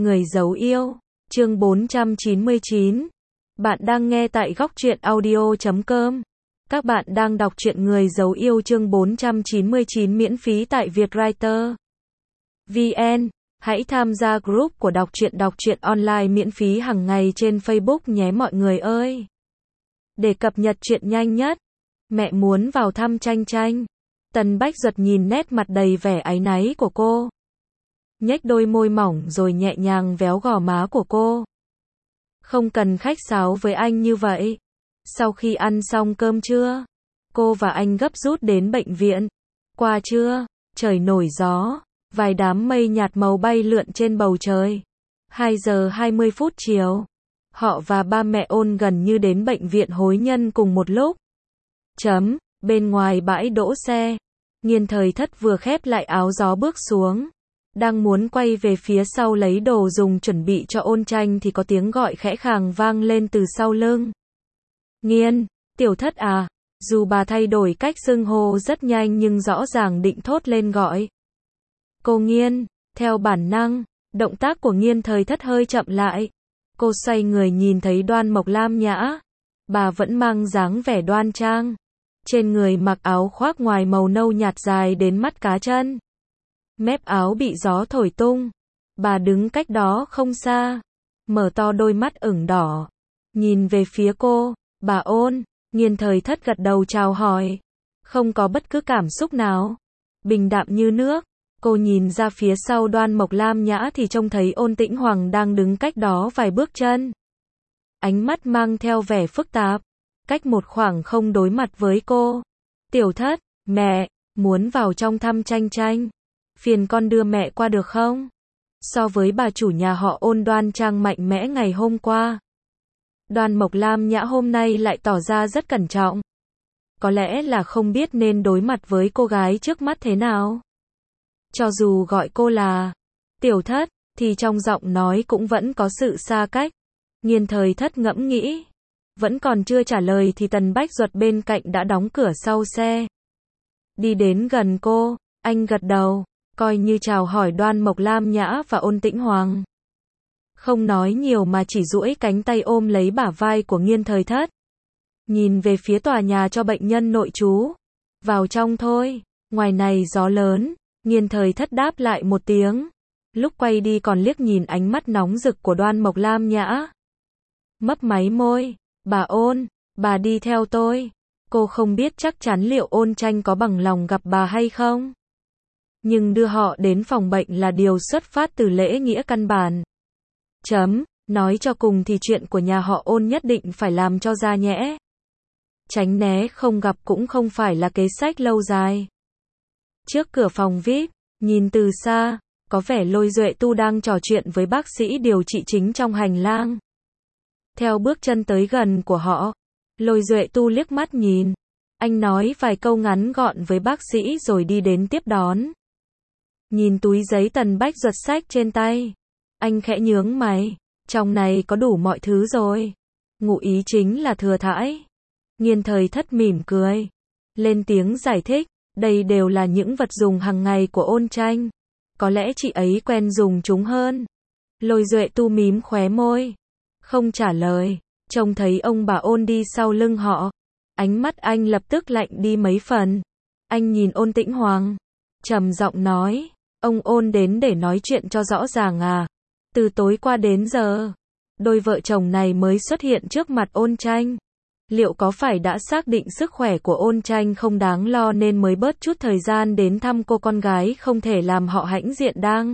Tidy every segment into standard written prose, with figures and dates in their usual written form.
Người giấu yêu, chương 499. Bạn đang nghe tại góc truyện audio.com. Các bạn đang đọc truyện Người giấu yêu chương 499 miễn phí tại Vietwriter VN. Hãy tham gia group của đọc truyện online miễn phí hàng ngày trên Facebook nhé mọi người ơi. Để cập nhật truyện nhanh nhất, mẹ muốn vào thăm Tranh Tranh. Tần Bách Duật nhìn nét mặt đầy vẻ áy náy của cô, nhếch đôi môi mỏng rồi nhẹ nhàng véo gò má của cô. Không cần khách sáo với anh như vậy. Sau khi ăn xong cơm trưa, cô và anh gấp rút đến bệnh viện. Qua trưa, trời nổi gió, vài đám mây nhạt màu bay lượn trên bầu trời. 2 giờ 20 phút chiều, họ và ba mẹ Ôn gần như đến bệnh viện Hối Nhân cùng một lúc. Bên ngoài bãi đỗ xe, Nghiên Thời Thất vừa khép lại áo gió bước xuống, đang muốn quay về phía sau lấy đồ dùng chuẩn bị cho Ôn Tranh thì có tiếng gọi khẽ khàng vang lên từ sau lưng. Nghiên, Tiểu Thất à? Dù bà thay đổi cách xưng hô rất nhanh nhưng rõ ràng định thốt lên gọi cô Nghiên. Theo bản năng, động tác của Nghiên Thời Thất hơi chậm lại. Cô xoay người nhìn thấy Đoan Mộc Lam Nhã. Bà vẫn mang dáng vẻ đoan trang. Trên người mặc áo khoác ngoài màu nâu nhạt dài đến mắt cá chân. Mép áo bị gió thổi tung. Bà đứng cách đó không xa, mở to đôi mắt ửng đỏ, nhìn về phía cô. Bà Ôn. Nghiên Thời Thất gật đầu chào hỏi, không có bất cứ cảm xúc nào, bình đạm như nước. Cô nhìn ra phía sau Đoan Mộc Lam Nhã thì trông thấy Ôn Tĩnh Hoàng đang đứng cách đó vài bước chân. Ánh mắt mang theo vẻ phức tạp, cách một khoảng không đối mặt với cô. Tiểu Thất, mẹ, muốn vào trong thăm Tranh Tranh. Phiền con đưa mẹ qua được không? So với bà chủ nhà họ Ôn đoan trang mạnh mẽ ngày hôm qua, Đoan Mộc Lam Nhã hôm nay lại tỏ ra rất cẩn trọng. Có lẽ là không biết nên đối mặt với cô gái trước mắt thế nào. Cho dù gọi cô là Tiểu Thất, thì trong giọng nói cũng vẫn có sự xa cách. Nghiên Thời Thất ngẫm nghĩ. Vẫn còn chưa trả lời thì Tần Bách Duật bên cạnh đã đóng cửa sau xe. Đi đến gần cô, anh gật đầu, coi như chào hỏi Đoan Mộc Lam Nhã và Ôn Tĩnh Hoàng. Không nói nhiều mà chỉ duỗi cánh tay ôm lấy bả vai của Nghiên Thời Thất. Nhìn về phía tòa nhà cho bệnh nhân nội trú. Vào trong thôi, ngoài này gió lớn. Nghiên Thời Thất đáp lại một tiếng. Lúc quay đi còn liếc nhìn ánh mắt nóng rực của Đoan Mộc Lam Nhã. Mấp máy môi, bà Ôn, bà đi theo tôi. Cô không biết chắc chắn liệu Ôn Tranh có bằng lòng gặp bà hay không. Nhưng đưa họ đến phòng bệnh là điều xuất phát từ lễ nghĩa căn bản. Nói cho cùng thì chuyện của nhà họ Ôn nhất định phải làm cho ra nhẽ. Tránh né không gặp cũng không phải là kế sách lâu dài. Trước cửa phòng VIP, nhìn từ xa, có vẻ Lôi Duệ Tu đang trò chuyện với bác sĩ điều trị chính trong hành lang. Theo bước chân tới gần của họ, Lôi Duệ Tu liếc mắt nhìn. Anh nói vài câu ngắn gọn với bác sĩ rồi đi đến tiếp đón. Nhìn túi giấy Tần Bách Duật xách trên tay, anh khẽ nhướng mày. Trong này có đủ mọi thứ rồi. Ngụ ý chính là thừa thãi. Nghiên Thời Thất mỉm cười, lên tiếng giải thích. Đây đều là những vật dùng hàng ngày của Ôn Tranh. Có lẽ chị ấy quen dùng chúng hơn. Lôi Duệ Tu mím khóe môi, không trả lời. Trông thấy ông bà Ôn đi sau lưng họ, ánh mắt anh lập tức lạnh đi mấy phần. Anh nhìn Ôn Tĩnh Hoàng, trầm giọng nói, ông Ôn đến để nói chuyện cho rõ ràng à? Từ tối qua đến giờ, đôi vợ chồng này mới xuất hiện trước mặt Ôn Tranh. Liệu có phải đã xác định sức khỏe của Ôn Tranh không đáng lo nên mới bớt chút thời gian đến thăm cô con gái không thể làm họ hãnh diện đang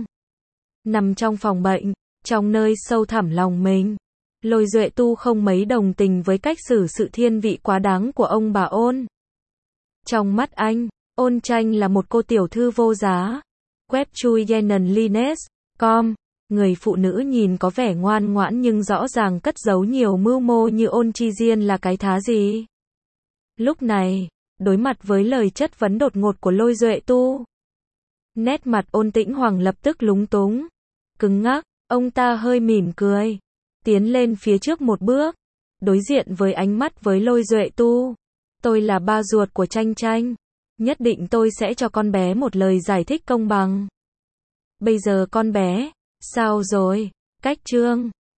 nằm trong phòng bệnh, trong nơi sâu thẳm lòng mình. Lôi Duệ Tu không mấy đồng tình với cách xử sự thiên vị quá đáng của ông bà Ôn. Trong mắt anh, Ôn Tranh là một cô tiểu thư vô giá. Web chui yenenlines.com. Người phụ nữ nhìn có vẻ ngoan ngoãn nhưng rõ ràng cất giấu nhiều mưu mô như Ôn Chi Diên là cái thá gì. Lúc này, đối mặt với lời chất vấn đột ngột của Lôi Duệ Tu, nét mặt Ôn Tĩnh Hoàng lập tức lúng túng, cứng ngắc. Ông ta hơi mỉm cười, tiến lên phía trước một bước, đối diện với ánh mắt với Lôi Duệ Tu. Tôi là ba ruột của Tranh Tranh, nhất định tôi sẽ cho con bé một lời giải thích công bằng. Bây giờ con bé, sao rồi? Cách chương